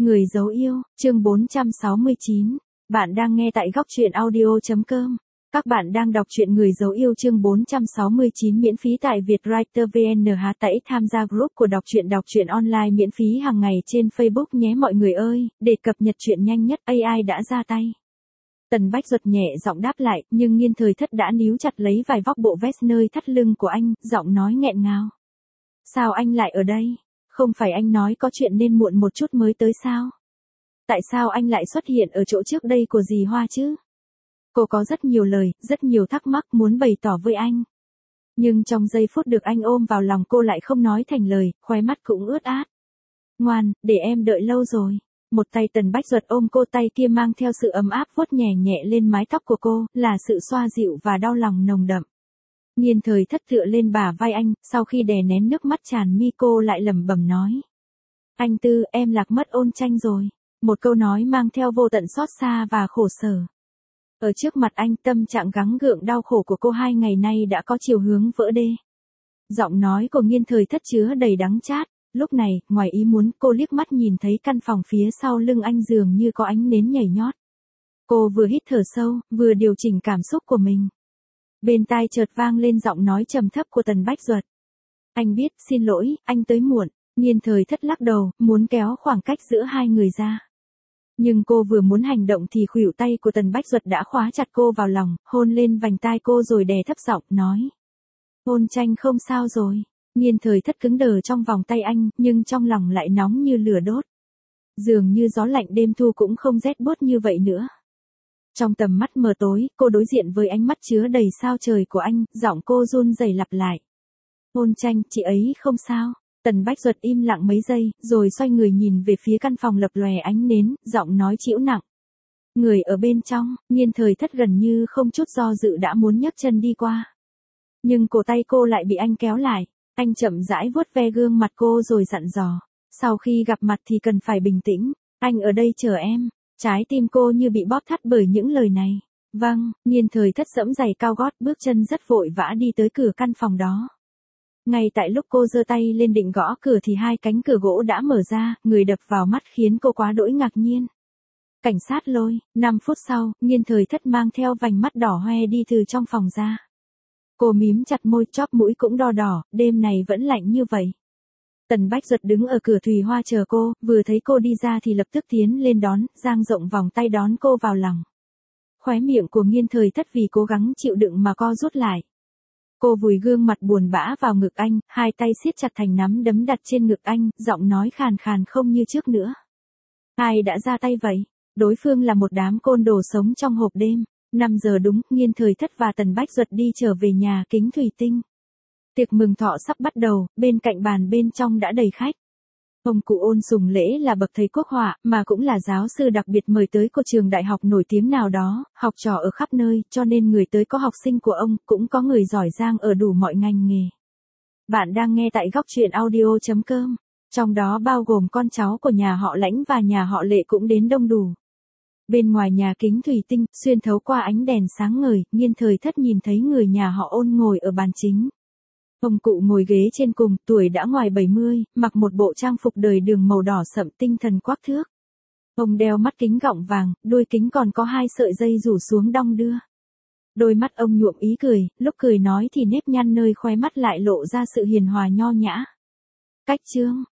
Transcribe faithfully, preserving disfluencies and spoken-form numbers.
Người dấu yêu, chương bốn trăm sáu mươi chín. Bạn đang nghe tại góc truyện audio chấm com. Các bạn đang đọc truyện Người dấu yêu chương bốn trăm sáu mươi chín miễn phí tại Vietwriter vê en hát tẩy tham gia group của đọc truyện đọc truyện online miễn phí hàng ngày trên Facebook nhé mọi người ơi, để cập nhật truyện nhanh nhất a i đã ra tay. Tần Bách Duật nhẹ giọng đáp lại, nhưng Nghiên Thời Thất đã níu chặt lấy vài vóc bộ vest nơi thắt lưng của anh, giọng nói nghẹn ngào. Sao anh lại ở đây? Không phải anh nói có chuyện nên muộn một chút mới tới sao? Tại sao anh lại xuất hiện ở chỗ trước đây của dì Hoa chứ? Cô có rất nhiều lời, rất nhiều thắc mắc muốn bày tỏ với anh. Nhưng trong giây phút được anh ôm vào lòng cô lại không nói thành lời, khóe mắt cũng ướt át. Ngoan, để em đợi lâu rồi. Một tay Tần Bách Duật ôm cô, tay kia mang theo sự ấm áp vuốt nhẹ nhẹ lên mái tóc của cô, là sự xoa dịu và đau lòng nồng đậm. Nghiên Thời Thất tựa lên bả vai anh, sau khi đè nén nước mắt tràn mi cô lại lẩm bẩm nói. Anh Tư, em lạc mất Ôn Tranh rồi. Một câu nói mang theo vô tận xót xa và khổ sở. Ở trước mặt anh, tâm trạng gắng gượng đau khổ của cô hai ngày nay đã có chiều hướng vỡ đê. Giọng nói của Nghiên Thời Thất chứa đầy đắng chát. Lúc này, ngoài ý muốn, cô liếc mắt nhìn thấy căn phòng phía sau lưng anh dường như có ánh nến nhảy nhót. Cô vừa hít thở sâu, vừa điều chỉnh cảm xúc của mình. Bên tai chợt vang lên giọng nói trầm thấp của Tần Bách Duật. Anh biết, xin lỗi, anh tới muộn. Nghiên Thời Thất lắc đầu, muốn kéo khoảng cách giữa hai người ra. Nhưng cô vừa muốn hành động thì khuỷu tay của Tần Bách Duật đã khóa chặt cô vào lòng, hôn lên vành tai cô rồi đè thấp giọng, nói. Ôn Tranh không sao rồi. Nghiên Thời Thất cứng đờ trong vòng tay anh, nhưng trong lòng lại nóng như lửa đốt. Dường như gió lạnh đêm thu cũng không rét buốt như vậy nữa. Trong tầm mắt mờ tối, cô đối diện với ánh mắt chứa đầy sao trời của anh, giọng cô run rẩy lặp lại. Ôn Tranh, chị ấy không sao. Tần Bách Duật im lặng mấy giây, rồi xoay người nhìn về phía căn phòng lập lòe ánh nến, giọng nói trĩu nặng. Người ở bên trong, Nghiên Thời Thất gần như không chút do dự đã muốn nhấc chân đi qua. Nhưng cổ tay cô lại bị anh kéo lại. Anh chậm rãi vuốt ve gương mặt cô rồi dặn dò. Sau khi gặp mặt thì cần phải bình tĩnh. Anh ở đây chờ em. Trái tim cô như bị bóp thắt bởi những lời này. Vâng, Nghiên Thời Thất giẫm giày cao gót, bước chân rất vội vã đi tới cửa căn phòng đó. Ngay tại lúc cô giơ tay lên định gõ cửa thì hai cánh cửa gỗ đã mở ra, người đập vào mắt khiến cô quá đỗi ngạc nhiên. Cảnh sát Lôi. Năm phút sau, Nghiên Thời Thất mang theo vành mắt đỏ hoe đi từ trong phòng ra. Cô mím chặt môi, chóp mũi cũng đỏ đỏ, đêm này vẫn lạnh như vậy. Tần Bách Duật đứng ở cửa Thùy Hoa chờ cô, vừa thấy cô đi ra thì lập tức tiến lên đón, dang rộng vòng tay đón cô vào lòng. Khóe miệng của Nghiên Thời Thất vì cố gắng chịu đựng mà co rút lại. Cô vùi gương mặt buồn bã vào ngực anh, hai tay siết chặt thành nắm đấm đặt trên ngực anh, giọng nói khàn khàn không như trước nữa. Ai đã ra tay vậy? Đối phương là một đám côn đồ sống trong hộp đêm. năm giờ đúng, Nghiên Thời Thất và Tần Bách Duật đi trở về nhà kính thủy tinh. Tiệc mừng thọ sắp bắt đầu, bên cạnh bàn bên trong đã đầy khách. Ông cụ Ôn Sùng Lễ là bậc thầy quốc họa, mà cũng là giáo sư đặc biệt mời tới của trường đại học nổi tiếng nào đó, học trò ở khắp nơi, cho nên người tới có học sinh của ông, cũng có người giỏi giang ở đủ mọi ngành nghề. Bạn đang nghe tại góc truyện audio chấm com, trong đó bao gồm con cháu của nhà họ Lãnh và nhà họ Lệ cũng đến đông đủ. Bên ngoài nhà kính thủy tinh, xuyên thấu qua ánh đèn sáng ngời, Nghiên Thời Thất nhìn thấy người nhà họ Ôn ngồi ở bàn chính. Ông cụ ngồi ghế trên cùng, tuổi đã ngoài bảy mươi, mặc một bộ trang phục đời đường màu đỏ sậm tinh thần quắc thước. Ông đeo mắt kính gọng vàng, đuôi kính còn có hai sợi dây rủ xuống đong đưa. Đôi mắt ông nhuộm ý cười, lúc cười nói thì nếp nhăn nơi khóe mắt lại lộ ra sự hiền hòa nho nhã. Cách chương,